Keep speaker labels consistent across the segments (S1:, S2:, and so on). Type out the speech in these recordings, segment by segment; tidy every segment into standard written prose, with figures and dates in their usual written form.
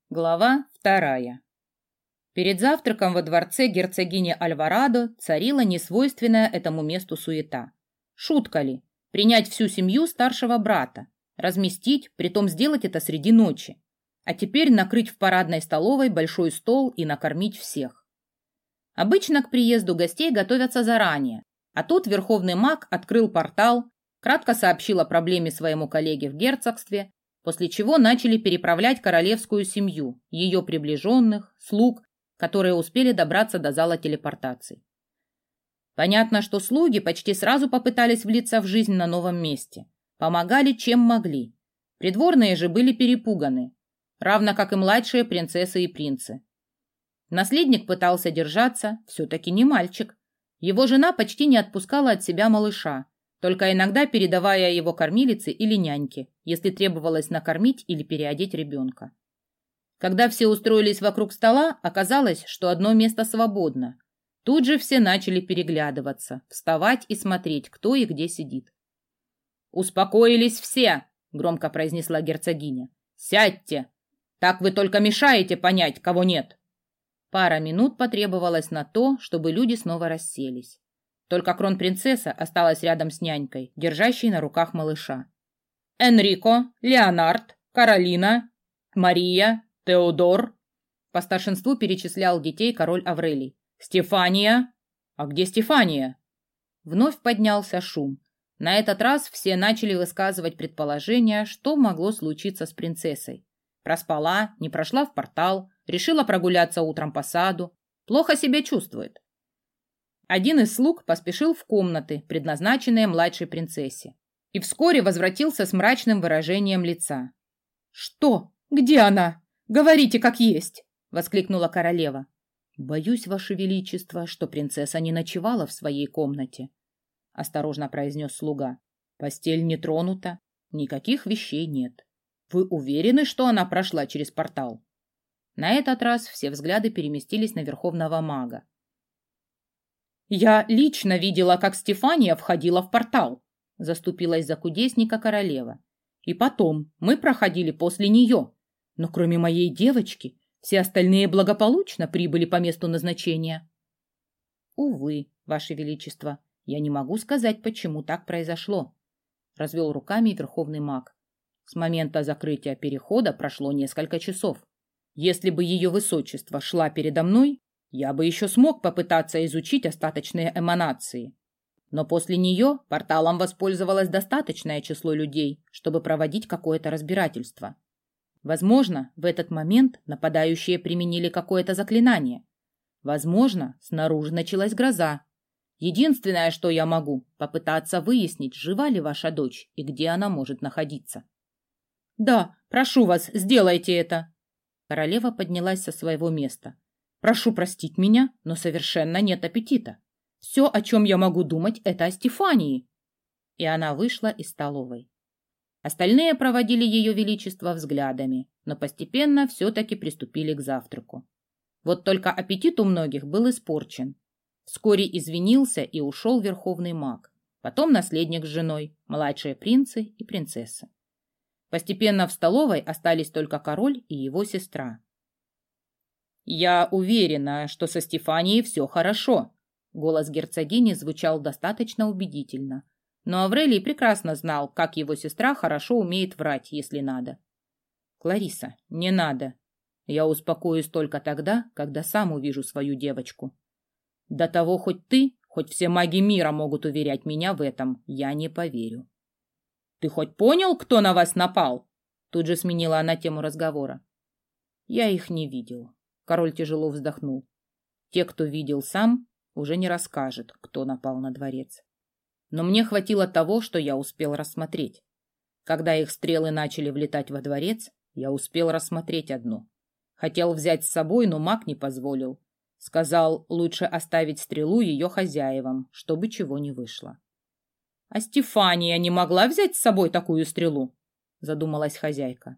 S1: Глава 2. Перед завтраком во дворце герцогини Альварадо царила несвойственная этому месту суета. Шутка ли? Принять всю семью старшего брата, разместить, притом сделать это среди ночи, а теперь накрыть в парадной столовой большой стол и накормить всех. Обычно к приезду гостей готовятся заранее, а тут верховный маг открыл портал, кратко сообщил о проблеме своему коллеге в герцогстве, после чего начали переправлять королевскую семью, ее приближенных, слуг, которые успели добраться до зала телепортации. Понятно, что слуги почти сразу попытались влиться в жизнь на новом месте, помогали чем могли. Придворные же были перепуганы, равно как и младшие принцессы и принцы. Наследник пытался держаться, все-таки не мальчик. Его жена почти не отпускала от себя малыша, только иногда передавая его кормилице или няньке, если требовалось накормить или переодеть ребенка. Когда все устроились вокруг стола, оказалось, что одно место свободно. Тут же все начали переглядываться, вставать и смотреть, кто и где сидит. «Успокоились все!» — громко произнесла герцогиня. «Сядьте! Так вы только мешаете понять, кого нет!» Пара минут потребовалось на то, чтобы люди снова расселись. Только кронпринцесса осталась рядом с нянькой, держащей на руках малыша. «Энрико, Леонард, Каролина, Мария, Теодор», по старшинству перечислял детей король Аврелий. «Стефания? А где Стефания?» Вновь поднялся шум. На этот раз все начали высказывать предположения, что могло случиться с принцессой. Проспала, не прошла в портал, решила прогуляться утром по саду, плохо себя чувствует. Один из слуг поспешил в комнаты, предназначенные младшей принцессе, и вскоре возвратился с мрачным выражением лица. «Что? Где она? Говорите, как есть!» — воскликнула королева. «Боюсь, ваше величество, что принцесса не ночевала в своей комнате», — осторожно произнес слуга. «Постель не тронута, никаких вещей нет. Вы уверены, что она прошла через портал?» На этот раз все взгляды переместились на верховного мага. «Я лично видела, как Стефания входила в портал», — заступилась за кудесника королева. «И потом мы проходили после нее, но кроме моей девочки все остальные благополучно прибыли по месту назначения». «Увы, ваше величество, я не могу сказать, почему так произошло», — развел руками верховный маг. «С момента закрытия перехода прошло несколько часов. Если бы ее высочество шла передо мной, я бы еще смог попытаться изучить остаточные эманации. Но после нее порталом воспользовалось достаточное число людей, чтобы проводить какое-то разбирательство. Возможно, в этот момент нападающие применили какое-то заклинание. Возможно, снаружи началась гроза. Единственное, что я могу, попытаться выяснить, жива ли ваша дочь и где она может находиться». «Да, прошу вас, сделайте это!» Королева поднялась со своего места. «Прошу простить меня, но совершенно нет аппетита. Все, о чем я могу думать, это о Стефании». И она вышла из столовой. Остальные проводили ее величество взглядами, но постепенно все-таки приступили к завтраку. Вот только аппетит у многих был испорчен. Вскоре извинился и ушел верховный маг, потом наследник с женой, младшие принцы и принцессы. Постепенно в столовой остались только король и его сестра. «Я уверена, что со Стефанией все хорошо», — голос герцогини звучал достаточно убедительно, но Аврелий прекрасно знал, как его сестра хорошо умеет врать, если надо. «Клариса, не надо. Я успокоюсь только тогда, когда сам увижу свою девочку. До того хоть ты, хоть все маги мира могут уверять меня в этом, я не поверю». «Ты хоть понял, кто на вас напал?» Тут же сменила она тему разговора. «Я их не видел». Король тяжело вздохнул. «Те, кто видел сам, уже не расскажет, кто напал на дворец. Но мне хватило того, что я успел рассмотреть. Когда их стрелы начали влетать во дворец, я успел рассмотреть одну. Хотел взять с собой, но маг не позволил. Сказал, лучше оставить стрелу ее хозяевам, чтобы чего не вышло». «А Стефания не могла взять с собой такую стрелу?» Задумалась хозяйка.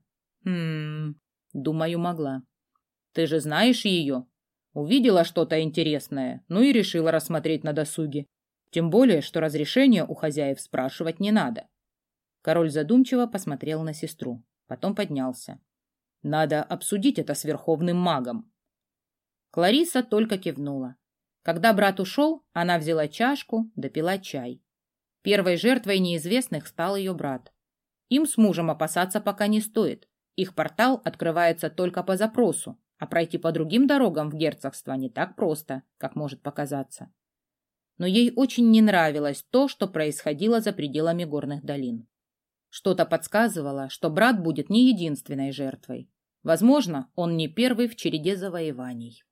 S1: Думаю, могла. Ты же знаешь ее. Увидела что-то интересное, ну и решила рассмотреть на досуге. Тем более, что разрешения у хозяев спрашивать не надо». Король задумчиво посмотрел на сестру, потом поднялся. Надо обсудить это с верховным магом. Клариса только кивнула. Когда брат ушел, она взяла чашку, допила чай. Первой жертвой неизвестных стал ее брат. Им с мужем опасаться пока не стоит. Их портал открывается только по запросу, а пройти по другим дорогам в герцогство не так просто, как может показаться. Но ей очень не нравилось то, что происходило за пределами горных долин. Что-то подсказывало, что брат будет не единственной жертвой. Возможно, он не первый в череде завоеваний.